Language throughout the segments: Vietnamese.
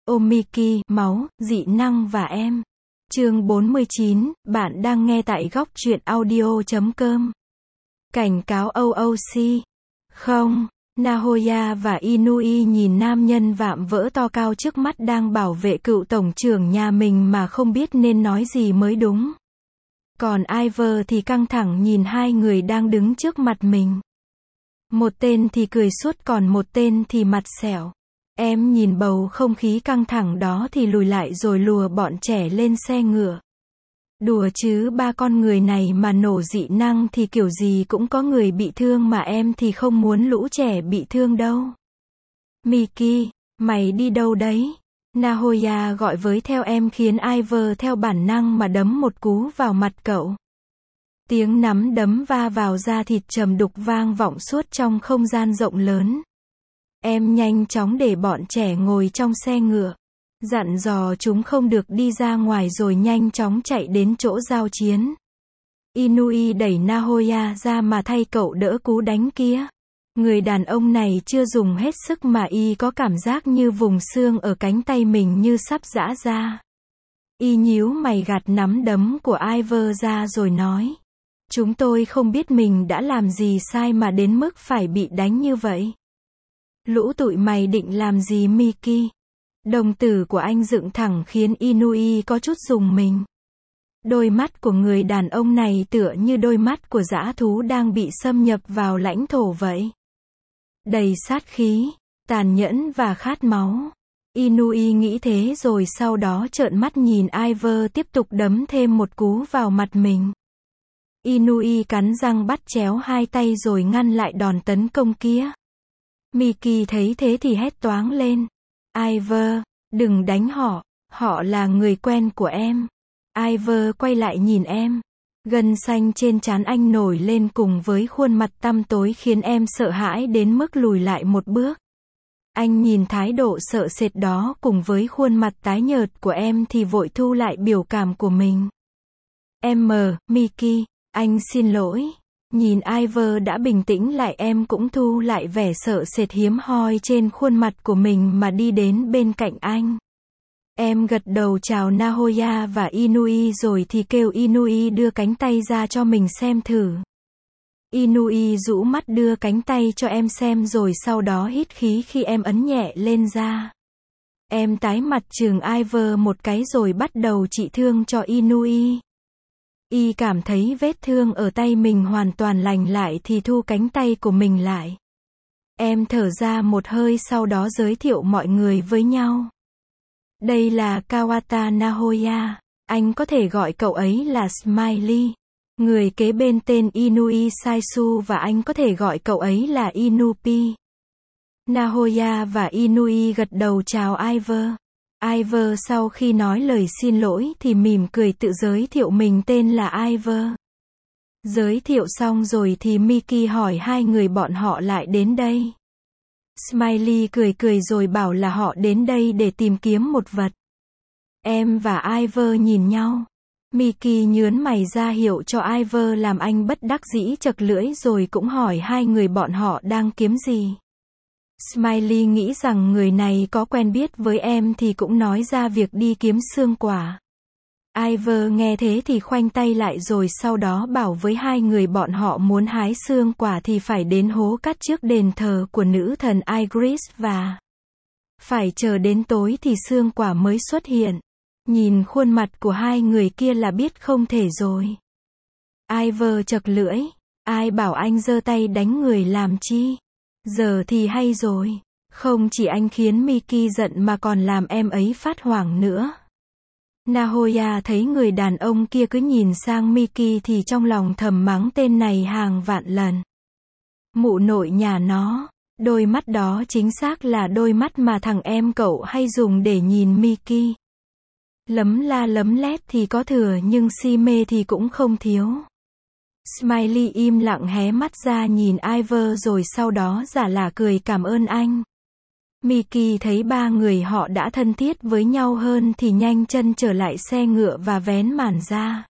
Omiki, máu, dị năng và em. Chương 49, bạn đang nghe tại góc truyện audio.com. Cảnh cáo OOC. Không, Nahoya và Inui nhìn nam nhân vạm vỡ to cao trước mắt đang bảo vệ cựu tổng trưởng nhà mình mà không biết nên nói gì mới đúng. Còn Iver thì căng thẳng nhìn hai người đang đứng trước mặt mình. Một tên thì cười suốt còn một tên thì mặt sẹo. Em nhìn bầu không khí căng thẳng đó thì lùi lại rồi lùa bọn trẻ lên xe ngựa. Đùa chứ ba con người này mà nổ dị năng thì kiểu gì cũng có người bị thương mà em thì không muốn lũ trẻ bị thương đâu. Miki, mày đi đâu đấy? Nahoya gọi với theo em khiến Iver theo bản năng mà đấm một cú vào mặt cậu. Tiếng nắm đấm va vào da thịt trầm đục vang vọng suốt trong không gian rộng lớn. Em nhanh chóng để bọn trẻ ngồi trong xe ngựa. Dặn dò chúng không được đi ra ngoài rồi nhanh chóng chạy đến chỗ giao chiến. Inui đẩy Nahoya ra mà thay cậu đỡ cú đánh kia. Người đàn ông này chưa dùng hết sức mà y có cảm giác như vùng xương ở cánh tay mình như sắp giã ra. Y nhíu mày gạt nắm đấm của Iver ra rồi nói. Chúng tôi không biết mình đã làm gì sai mà đến mức phải bị đánh như vậy. Lũ tụi mày định làm gì Miki? Đồng tử của anh dựng thẳng khiến Inui có chút rùng mình. Đôi mắt của người đàn ông này tựa như đôi mắt của dã thú đang bị xâm nhập vào lãnh thổ vậy. Đầy sát khí, tàn nhẫn và khát máu. Inui nghĩ thế rồi sau đó trợn mắt nhìn Iver tiếp tục đấm thêm một cú vào mặt mình. Inui cắn răng bắt chéo hai tay rồi ngăn lại đòn tấn công kia. Miki thấy thế thì hét toáng lên. Iver, đừng đánh họ là người quen của em. Iver quay lại nhìn em. Gân xanh trên trán anh nổi lên cùng với khuôn mặt tăm tối khiến em sợ hãi đến mức lùi lại một bước. Anh nhìn thái độ sợ sệt đó cùng với khuôn mặt tái nhợt của em thì vội thu lại biểu cảm của mình. Miki, anh xin lỗi. Nhìn Iver đã bình tĩnh lại em cũng thu lại vẻ sợ sệt hiếm hoi trên khuôn mặt của mình mà đi đến bên cạnh anh. Em gật đầu chào Nahoya và Inui rồi thì kêu Inui đưa cánh tay ra cho mình xem thử. Inui rũ mắt đưa cánh tay cho em xem rồi sau đó hít khí khi em ấn nhẹ lên da. Em tái mặt chừng Iver một cái rồi bắt đầu trị thương cho Inui. Y cảm thấy vết thương ở tay mình hoàn toàn lành lại thì thu cánh tay của mình lại. Em thở ra một hơi sau đó giới thiệu mọi người với nhau. Đây là Kawata Nahoya, anh có thể gọi cậu ấy là Smiley. Người kế bên tên Inui Saisu và anh có thể gọi cậu ấy là Inupi. Nahoya và Inui gật đầu chào Iver. Iver sau khi nói lời xin lỗi thì mỉm cười tự giới thiệu mình tên là Iver. Giới thiệu xong rồi thì Miki hỏi hai người bọn họ lại đến đây. Smiley cười rồi bảo là họ đến đây để tìm kiếm một vật. Em và Iver nhìn nhau. Miki nhướn mày ra hiệu cho Iver làm anh bất đắc dĩ chật lưỡi rồi cũng hỏi hai người bọn họ đang kiếm gì. Smiley nghĩ rằng người này có quen biết với em thì cũng nói ra việc đi kiếm xương quả. Iver nghe thế thì khoanh tay lại rồi sau đó bảo với hai người bọn họ muốn hái xương quả thì phải đến hố cát trước đền thờ của nữ thần Igris và phải chờ đến tối thì xương quả mới xuất hiện. Nhìn khuôn mặt của hai người kia là biết không thể rồi. Iver chật lưỡi. Ai bảo anh giơ tay đánh người làm chi? Giờ thì hay rồi. Không chỉ anh khiến Miki giận mà còn làm em ấy phát hoảng nữa. Nahoya thấy người đàn ông kia cứ nhìn sang Miki thì trong lòng thầm mắng tên này hàng vạn lần. Mụ nội nhà nó. Đôi mắt đó chính xác là đôi mắt mà thằng em cậu hay dùng để nhìn Miki. Lấm la lấm lét thì có thừa nhưng si mê thì cũng không thiếu. Smiley im lặng hé mắt ra nhìn Iver rồi sau đó giả lả cười cảm ơn anh. Miki thấy ba người họ đã thân thiết với nhau hơn thì nhanh chân trở lại xe ngựa và vén màn ra.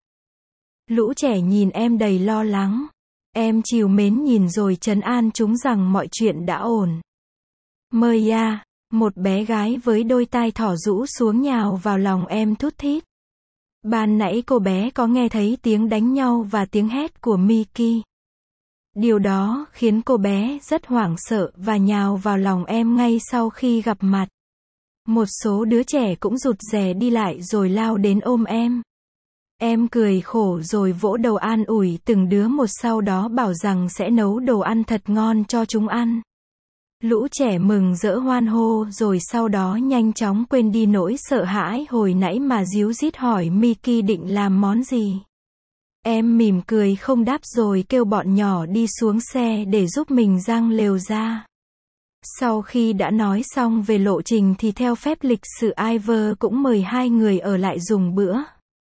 Lũ trẻ nhìn em đầy lo lắng. Em trìu mến nhìn rồi trấn an chúng rằng mọi chuyện đã ổn. Maya, Một bé gái với đôi tai thỏ rũ xuống nhào vào lòng em thút thít. Ban nãy cô bé có nghe thấy tiếng đánh nhau và tiếng hét của Mickey. Điều đó khiến cô bé rất hoảng sợ và nhào vào lòng em ngay sau khi gặp mặt. Một số đứa trẻ cũng rụt rè đi lại rồi lao đến ôm em. Em cười khổ rồi vỗ đầu an ủi từng đứa một, sau đó bảo rằng sẽ nấu đồ ăn thật ngon cho chúng ăn. Lũ trẻ mừng rỡ hoan hô rồi sau đó nhanh chóng quên đi nỗi sợ hãi hồi nãy mà díu dít hỏi Mickey định làm món gì. Em mỉm cười không đáp rồi kêu bọn nhỏ đi xuống xe để giúp mình giăng lều ra. Sau khi đã nói xong về lộ trình thì theo phép lịch sự Iver cũng mời hai người ở lại dùng bữa.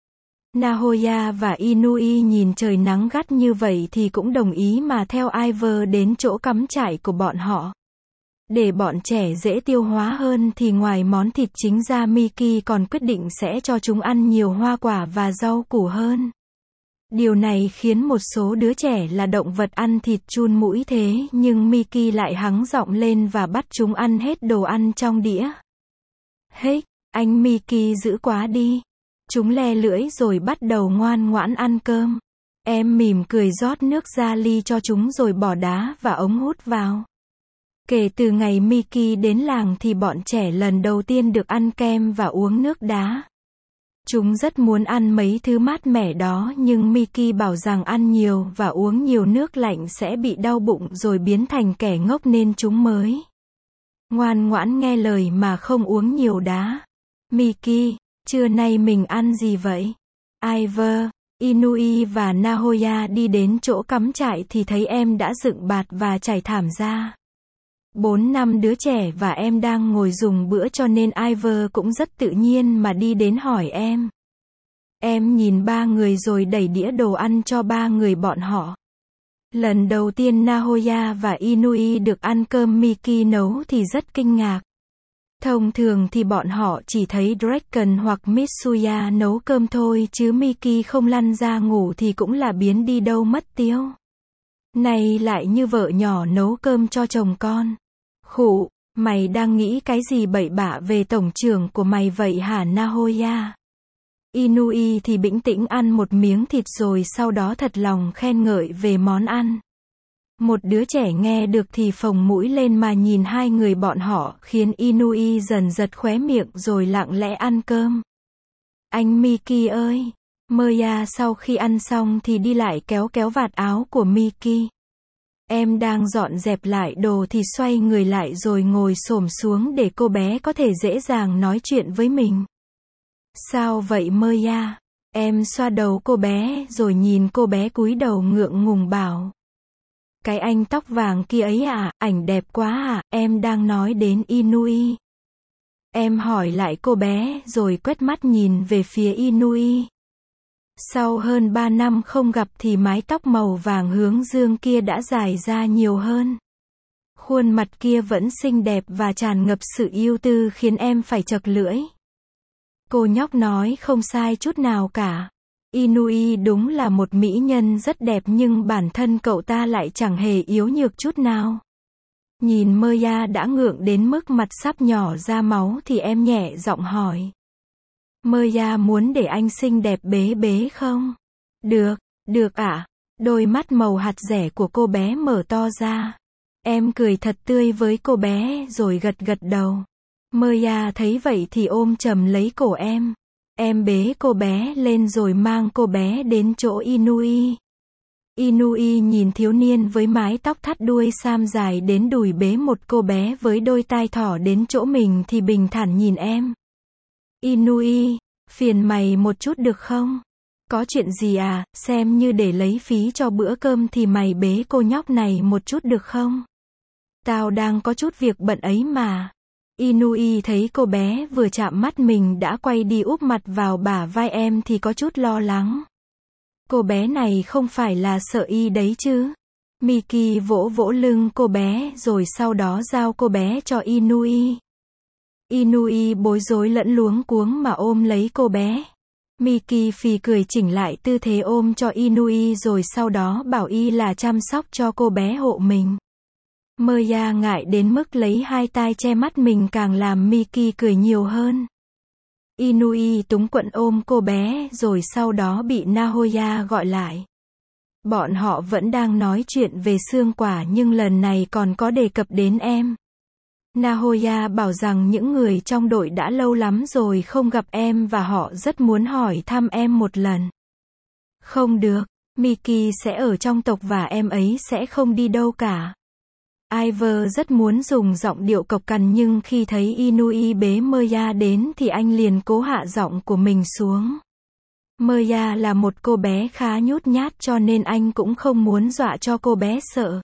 Nahoya và Inui nhìn trời nắng gắt như vậy thì cũng đồng ý mà theo Iver đến chỗ cắm trại của bọn họ. Để bọn trẻ dễ tiêu hóa hơn thì ngoài món thịt chính ra, Mickey còn quyết định sẽ cho chúng ăn nhiều hoa quả và rau củ hơn. Điều này khiến một số đứa trẻ là động vật ăn thịt chun mũi, thế nhưng Mickey lại hắng giọng lên và bắt chúng ăn hết đồ ăn trong đĩa. Hết, anh Mickey dữ quá đi. Chúng le lưỡi rồi bắt đầu ngoan ngoãn ăn cơm. Em mỉm cười rót nước ra ly cho chúng rồi bỏ đá và ống hút vào. Kể từ ngày Mickey đến làng thì bọn trẻ lần đầu tiên được ăn kem và uống nước đá. Chúng rất muốn ăn mấy thứ mát mẻ đó nhưng Mickey bảo rằng ăn nhiều và uống nhiều nước lạnh sẽ bị đau bụng rồi biến thành kẻ ngốc nên chúng mới ngoan ngoãn nghe lời mà không uống nhiều đá. Mickey, trưa nay mình ăn gì vậy? Iver, Inui và Nahoya đi đến chỗ cắm trại thì thấy em đã dựng bạt và trải thảm ra. 4-5 đứa trẻ và em đang ngồi dùng bữa cho nên Iver cũng rất tự nhiên mà đi đến hỏi em. Em nhìn ba người rồi đẩy đĩa đồ ăn cho ba người bọn họ. Lần đầu tiên Nahoya và Inui được ăn cơm Mickey nấu thì rất kinh ngạc. Thông thường thì bọn họ chỉ thấy Draken hoặc Mitsuya nấu cơm thôi chứ Mickey không lăn ra ngủ thì cũng là biến đi đâu mất tiêu. Này lại như vợ nhỏ nấu cơm cho chồng con. Khụ, mày đang nghĩ cái gì bậy bạ về tổng trưởng của mày vậy hả Nahoya? Inui thì bĩnh tĩnh ăn một miếng thịt rồi sau đó thật lòng khen ngợi về món ăn. Một đứa trẻ nghe được thì phồng mũi lên mà nhìn hai người bọn họ khiến Inui dần giật khóe miệng rồi lặng lẽ ăn cơm. Anh Mickey ơi! Moya sau khi ăn xong thì đi lại kéo kéo vạt áo của Mickey. Em đang dọn dẹp lại đồ thì xoay người lại rồi ngồi xổm xuống để cô bé có thể dễ dàng nói chuyện với mình. Sao vậy Moya? Em xoa đầu cô bé rồi nhìn cô bé cúi đầu ngượng ngùng bảo. Cái anh tóc vàng kia ấy à, ảnh đẹp quá à, em đang nói đến Inui. Em hỏi lại cô bé rồi quét mắt nhìn về phía Inui. Sau hơn 3 năm không gặp thì mái tóc màu vàng hướng dương kia đã dài ra nhiều hơn. Khuôn mặt kia vẫn xinh đẹp và tràn ngập sự ưu tư khiến em phải chật lưỡi. Cô nhóc nói không sai chút nào cả. Inui đúng là một mỹ nhân rất đẹp nhưng bản thân cậu ta lại chẳng hề yếu nhược chút nào. Nhìn Moya đã ngượng đến mức mặt sắp nhỏ ra máu thì em nhẹ giọng hỏi. Moya muốn để anh xinh đẹp bế bế không? Được ạ. Đôi mắt màu hạt dẻ của cô bé mở to ra. Em cười thật tươi với cô bé rồi gật gật đầu. Moya thấy vậy thì ôm chầm lấy cổ em. Em bế cô bé lên rồi mang cô bé đến chỗ Inui. Inui nhìn thiếu niên với mái tóc thắt đuôi sam dài đến đùi bế một cô bé với đôi tai thỏ đến chỗ mình thì bình thản nhìn em. Inui, phiền mày một chút được không? Có chuyện gì à, xem như để lấy phí cho bữa cơm thì mày bế cô nhóc này một chút được không? Tao đang có chút việc bận ấy mà. Inui thấy cô bé vừa chạm mắt mình đã quay đi úp mặt vào bả vai em thì có chút lo lắng. Cô bé này không phải là sợ y đấy chứ? Mickey vỗ vỗ lưng cô bé rồi sau đó giao cô bé cho Inui. Inui bối rối lẫn luống cuống mà ôm lấy cô bé. Mickey phì cười chỉnh lại tư thế ôm cho Inui rồi sau đó bảo y là chăm sóc cho cô bé hộ mình. Maya ngại đến mức lấy hai tay che mắt mình càng làm Miki cười nhiều hơn. Inui túng quẫn ôm cô bé rồi sau đó bị Nahoya gọi lại. Bọn họ vẫn đang nói chuyện về xương quả nhưng lần này còn có đề cập đến em. Nahoya bảo rằng những người trong đội đã lâu lắm rồi không gặp em và họ rất muốn hỏi thăm em một lần. Không được, Miki sẽ ở trong tộc và em ấy sẽ không đi đâu cả. Iver rất muốn dùng giọng điệu cộc cằn nhưng khi thấy Inui bế Maya đến thì anh liền cố hạ giọng của mình xuống. Maya là một cô bé khá nhút nhát cho nên anh cũng không muốn dọa cho cô bé sợ.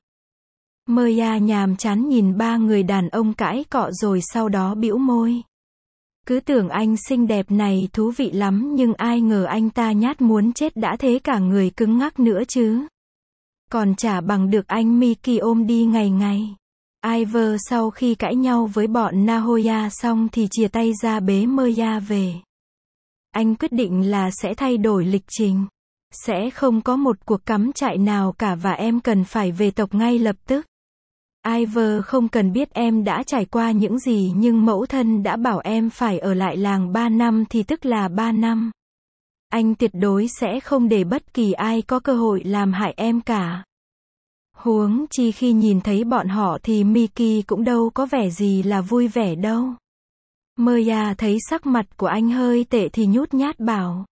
Maya nhàm chán nhìn ba người đàn ông cãi cọ rồi sau đó bĩu môi. Cứ tưởng anh xinh đẹp này thú vị lắm nhưng ai ngờ anh ta nhát muốn chết đã thế cả người cứng ngắc nữa chứ. Còn chả bằng được anh Miki ôm đi ngày ngày. Iver sau khi cãi nhau với bọn Nahoya xong thì chia tay ra bế Maya về. Anh quyết định là sẽ thay đổi lịch trình. Sẽ không có một cuộc cắm trại nào cả và em cần phải về tộc ngay lập tức. Iver không cần biết em đã trải qua những gì nhưng mẫu thân đã bảo em phải ở lại làng 3 năm thì tức là 3 năm. Anh tuyệt đối sẽ không để bất kỳ ai có cơ hội làm hại em cả. Huống chi khi nhìn thấy bọn họ thì Miki cũng đâu có vẻ gì là vui vẻ đâu. Maya thấy sắc mặt của anh hơi tệ thì nhút nhát bảo.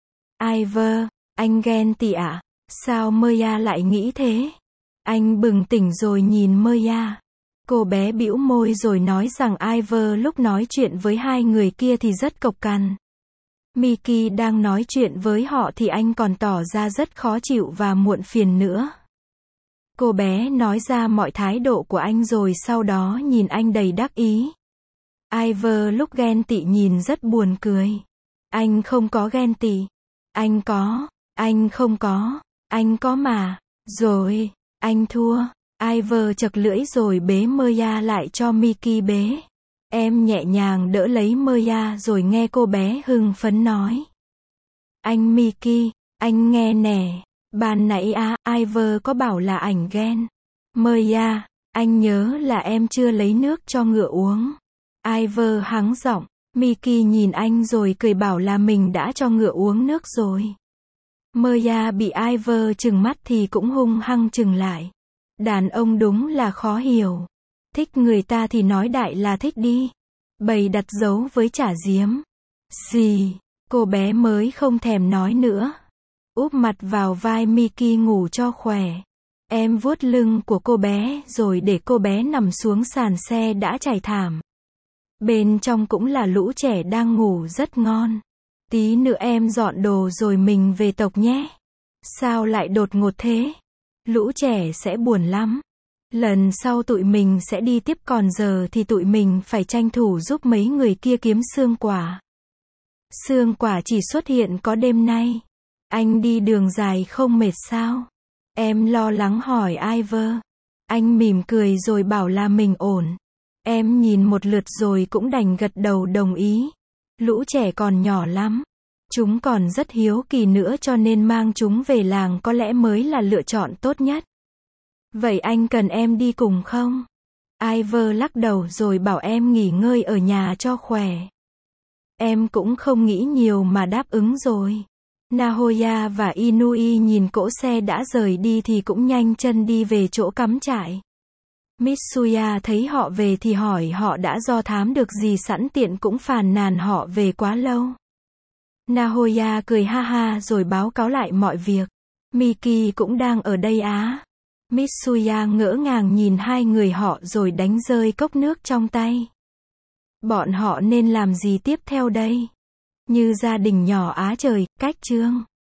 Iver, anh ghen tị ạ? Sao Maya lại nghĩ thế? Anh bừng tỉnh rồi nhìn Maya. Cô bé bĩu môi rồi nói rằng Iver lúc nói chuyện với hai người kia thì rất cộc cằn. Miki đang nói chuyện với họ thì anh còn tỏ ra rất khó chịu và muộn phiền nữa. Cô bé nói ra mọi thái độ của anh rồi sau đó nhìn anh đầy đắc ý. Iver lúc ghen tị nhìn rất buồn cười. Anh không có ghen tị. Anh có. Anh không có. Anh có mà. Rồi. Anh thua. Iver chật lưỡi rồi bế Maya lại cho Miki bế. Em nhẹ nhàng đỡ lấy Maya rồi nghe cô bé hưng phấn nói. Anh Miki, anh nghe nè. Ban nãy Iver có bảo là ảnh ghen. Maya, anh nhớ là em chưa lấy nước cho ngựa uống. Iver hắng giọng. Miki nhìn anh rồi cười bảo là mình đã cho ngựa uống nước rồi. Maya bị Iver trừng mắt thì cũng hung hăng trừng lại. Đàn ông đúng là khó hiểu. Thích người ta thì nói đại là thích đi. Bày đặt dấu với chả giếm. Gì, cô bé mới không thèm nói nữa. Úp mặt vào vai Miki ngủ cho khỏe. Em vuốt lưng của cô bé rồi để cô bé nằm xuống sàn xe đã trải thảm. Bên trong cũng là lũ trẻ đang ngủ rất ngon. Tí nữa em dọn đồ rồi mình về tộc nhé. Sao lại đột ngột thế? Lũ trẻ sẽ buồn lắm. Lần sau tụi mình sẽ đi tiếp còn giờ thì tụi mình phải tranh thủ giúp mấy người kia kiếm xương quả. Xương quả chỉ xuất hiện có đêm nay. Anh đi đường dài không mệt sao? Em lo lắng hỏi Iver. Anh mỉm cười rồi bảo là mình ổn. Em nhìn một lượt rồi cũng đành gật đầu đồng ý. Lũ trẻ còn nhỏ lắm. Chúng còn rất hiếu kỳ nữa cho nên mang chúng về làng có lẽ mới là lựa chọn tốt nhất. Vậy anh cần em đi cùng không? Iver lắc đầu rồi bảo em nghỉ ngơi ở nhà cho khỏe. Em cũng không nghĩ nhiều mà đáp ứng rồi. Nahoya và Inui nhìn cỗ xe đã rời đi thì cũng nhanh chân đi về chỗ cắm trại. Mitsuya thấy họ về thì hỏi họ đã do thám được gì sẵn tiện cũng phàn nàn họ về quá lâu. Nahoya cười ha ha rồi báo cáo lại mọi việc. Miki cũng đang ở đây á. Mitsuya ngỡ ngàng nhìn hai người họ rồi đánh rơi cốc nước trong tay. Bọn họ nên làm gì tiếp theo đây? Như gia đình nhỏ á trời, cách chương.